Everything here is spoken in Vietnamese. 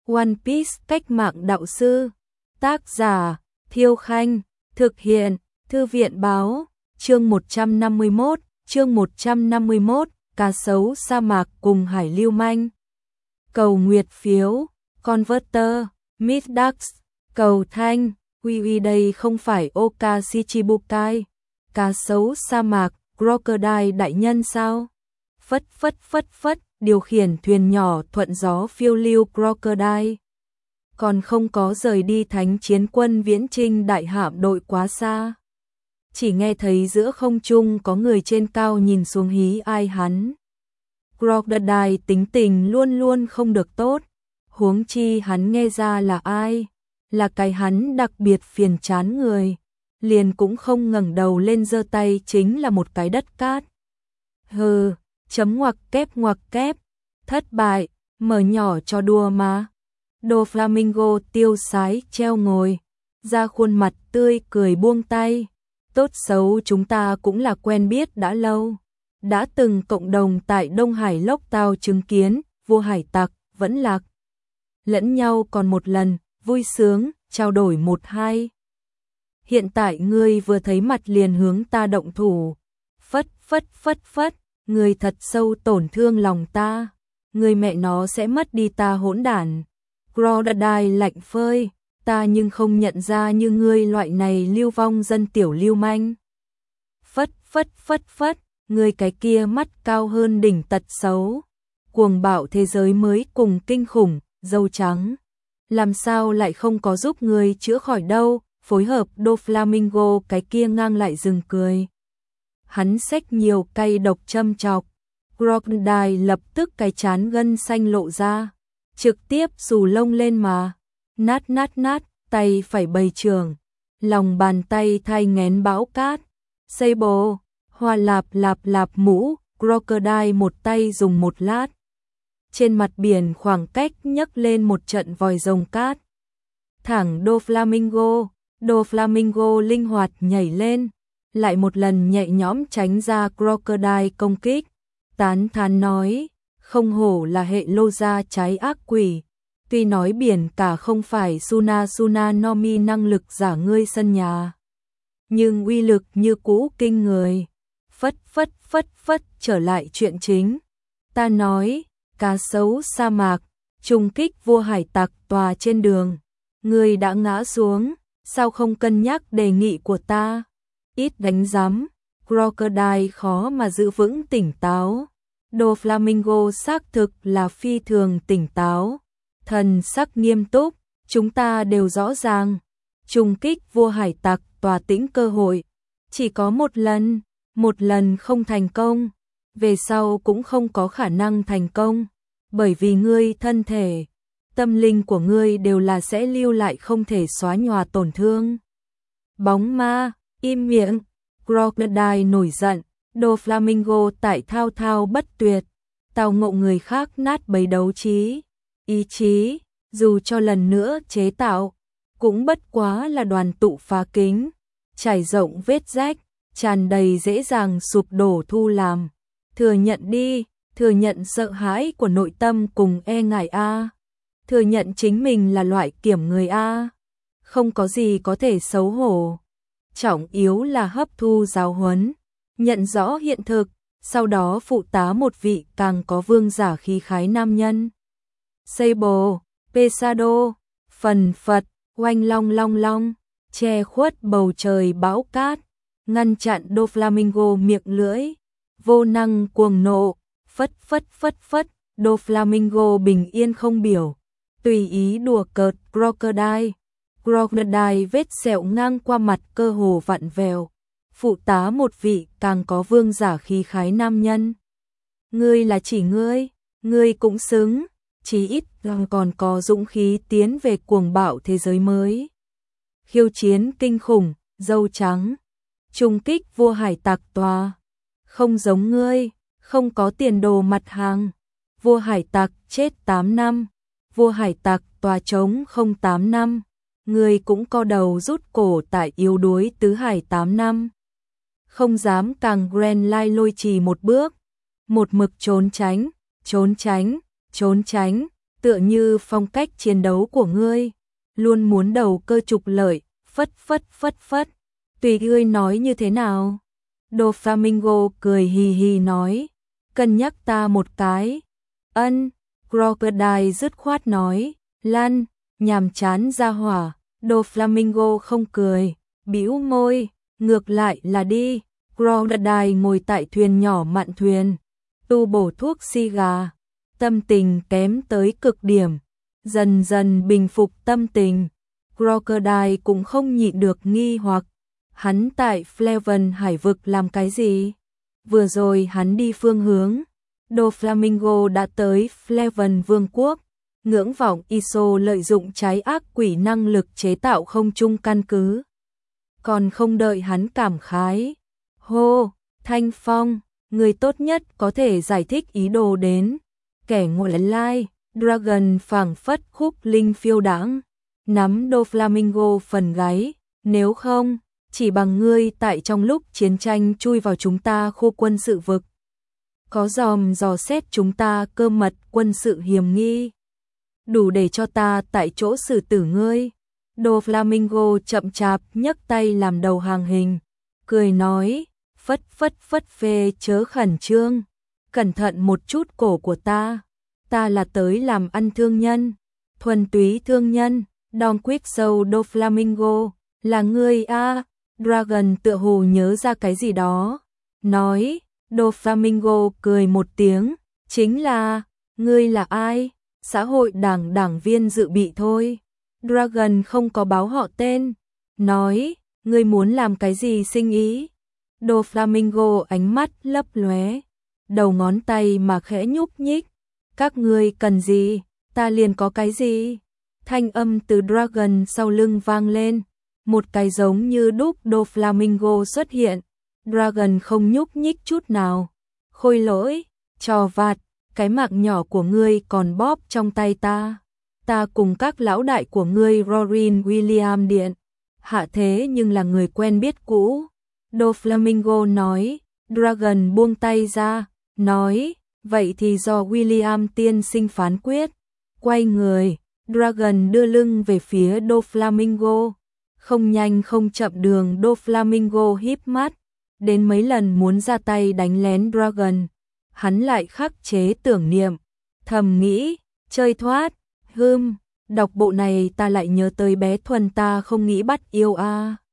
One Piece cách mạng đạo sư. Tác giả Thiêu Khanh. Thực hiện Thư viện Báo. Chương 151, cá sấu sa mạc cùng hải lưu manh. Cầu nguyệt phiếu, Converter, Middax, cầu thanh, Uy đây không phải Oka Shichibukai, cá sấu sa mạc, Crocodile đại nhân sao? Phất, điều khiển thuyền nhỏ thuận gió phiêu lưu Crocodile. Còn không có rời đi thánh chiến quân viễn trinh đại hạm đội quá xa. Chỉ nghe thấy giữa không trung có người trên cao nhìn xuống hí ai hắn. Crocodile tính tình luôn luôn không được tốt, huống chi hắn nghe ra là ai, là cái hắn đặc biệt phiền chán người, liền cũng không ngẩng đầu lên giơ tay chính là một cái đất cát. Hừ, chấm ngoặc kép, thất bại, mở nhỏ cho đùa mà. Doflamingo tiêu sái treo ngồi, ra khuôn mặt tươi cười buông tay. Tốt xấu chúng ta cũng là quen biết đã lâu, đã từng cộng đồng tại Đông Hải Lốc Tao chứng kiến vua hải tặc vẫn lạc lẫn nhau còn một lần, vui sướng trao đổi một hai. Hiện tại ngươi vừa thấy mặt liền hướng ta động thủ, phất, ngươi thật sâu tổn thương lòng ta, ngươi mẹ nó sẽ mất đi ta hỗn đản. Crocodile lạnh phơi, ta nhưng không nhận ra như ngươi loại này lưu vong dân tiểu lưu manh. Phất, ngươi cái kia mắt cao hơn đỉnh tật xấu, cuồng bạo thế giới mới cùng kinh khủng, dâu trắng. Làm sao lại không có giúp ngươi chữa khỏi đâu, phối hợp Doflamingo cái kia ngang lại dừng cười. Hắn xách nhiều cay độc châm chọc, Crocodile lập tức cái chán gân xanh lộ ra, trực tiếp xù lông lên mà. Nát, tay phải bày trường, lòng bàn tay thay ngén bão cát. Sable, hoa lạp mũ, Crocodile một tay dùng một lát. Trên mặt biển khoảng cách nhấc lên một trận vòi rồng cát. Thẳng Doflamingo linh hoạt nhảy lên, lại một lần nhẹ nhõm tránh ra Crocodile công kích. Tán thán nói, không hổ là hệ lô gia trái ác quỷ. Tuy nói biển cả không phải Suna Nomi năng lực giả ngươi sân nhà, nhưng uy lực như cũ kinh người. Phất, trở lại chuyện chính. Ta nói, cá sấu sa mạc, trùng kích vua hải tặc tòa trên đường. Ngươi đã ngã xuống, sao không cân nhắc đề nghị của ta? Ít đánh giám, Crocodile khó mà giữ vững tỉnh táo. Doflamingo xác thực là phi thường tỉnh táo. Thần sắc nghiêm túc, chúng ta đều rõ ràng, trùng kích vua hải tặc tòa tĩnh cơ hội, chỉ có một lần không thành công, về sau cũng không có khả năng thành công, bởi vì ngươi thân thể, tâm linh của ngươi đều là sẽ lưu lại không thể xóa nhòa tổn thương. Bóng ma, im miệng, Crocodile nổi giận, Doflamingo tại thao bất tuyệt, tao ngộ người khác nát bấy đấu trí. Ý chí, dù cho lần nữa chế tạo, cũng bất quá là đoàn tụ phá kính, trải rộng vết rách, tràn đầy dễ dàng sụp đổ thu làm. Thừa nhận đi, thừa nhận sợ hãi của nội tâm cùng e ngại a. Thừa nhận chính mình là loại kiểm người a. Không có gì có thể xấu hổ. Trọng yếu là hấp thu giáo huấn, nhận rõ hiện thực, sau đó phụ tá một vị càng có vương giả khí khái nam nhân. Sable, Pesado, phần phật, oanh long, che khuất bầu trời bão cát, ngăn chặn Doflamingo miệng lưỡi, vô năng cuồng nộ, phất, Doflamingo bình yên không biểu, tùy ý đùa cợt Crocodile vết sẹo ngang qua mặt cơ hồ vặn vẹo, phụ tá một vị càng có vương giả khí khái nam nhân. Ngươi là chỉ ngươi cũng xứng. Chí ít còn có dũng khí tiến về cuồng bạo thế giới mới. Khiêu chiến kinh khủng, dâu trắng, trùng kích vua hải tặc tòa. Không giống ngươi, không có tiền đồ mặt hàng. Vua hải tặc chết 8 năm, vua hải tặc tòa trống không 8 năm. Ngươi cũng co đầu rút cổ tại yếu đuối tứ hải 8 năm. Không dám càng Grand Line lôi trì một bước, một mực trốn tránh, tựa như phong cách chiến đấu của ngươi, luôn muốn đầu cơ trục lợi, phất phất phất phất, tùy ngươi nói như thế nào. Doflamingo cười hì hì nói, cân nhắc ta một cái. Ân, Crocodile dứt khoát nói, lăn, nhàm chán ra hỏa. Doflamingo không cười, bĩu môi, ngược lại là đi. Crocodile ngồi tại thuyền nhỏ mạn thuyền, tu bổ thuốc xì gà, tâm tình kém tới cực điểm, dần dần bình phục tâm tình. Crocodile cũng không nhịn được nghi hoặc, hắn tại Flaven hải vực làm cái gì? Vừa rồi hắn đi phương hướng, Doflamingo đã tới Flaven vương quốc, ngưỡng vọng Iso lợi dụng trái ác quỷ năng lực chế tạo không trung căn cứ. Còn không đợi hắn cảm khái, hô, Thanh Phong, người tốt nhất có thể giải thích ý đồ đến. Kẻ ngoại lai, Dragon phảng phất khúc linh phiêu đãng, nắm Doflamingo phần gáy, nếu không, chỉ bằng ngươi tại trong lúc chiến tranh chui vào chúng ta khu quân sự vực, có dòm dò xét chúng ta cơ mật quân sự hiểm nghi, đủ để cho ta tại chỗ xử tử ngươi. Doflamingo chậm chạp nhấc tay làm đầu hàng hình, cười nói, phất phất phất phê chớ khẩn trương, cẩn thận một chút cổ của ta là tới làm ăn thương nhân, thuần túy thương nhân. Don Quixote Doflamingo, là ngươi a? Dragon tựa hồ nhớ ra cái gì đó, nói. Doflamingo cười một tiếng, chính là, ngươi là ai? Xã hội đảng viên dự bị thôi. Dragon không có báo họ tên, nói, ngươi muốn làm cái gì sinh ý? Doflamingo ánh mắt lấp lóe, đầu ngón tay mà khẽ nhúc nhích, các ngươi cần gì, ta liền có cái gì. Thanh âm từ Dragon sau lưng vang lên, một cái giống như đúc Doflamingo xuất hiện. Dragon không nhúc nhích chút nào. Khôi lỗi, trò vặt, cái mạng nhỏ của ngươi còn bóp trong tay ta. Ta cùng các lão đại của ngươi Rorin William Điện hạ thế nhưng là người quen biết cũ. Doflamingo nói. Dragon buông tay ra, nói, vậy thì do William tiên sinh phán quyết. Quay người, Dragon đưa lưng về phía Doflamingo. Không nhanh không chậm đường Doflamingo híp mắt, đến mấy lần muốn ra tay đánh lén Dragon. Hắn lại khắc chế tưởng niệm, thầm nghĩ, chơi thoát, đọc bộ này ta lại nhớ tới bé Thuần ta không nghĩ bắt yêu a.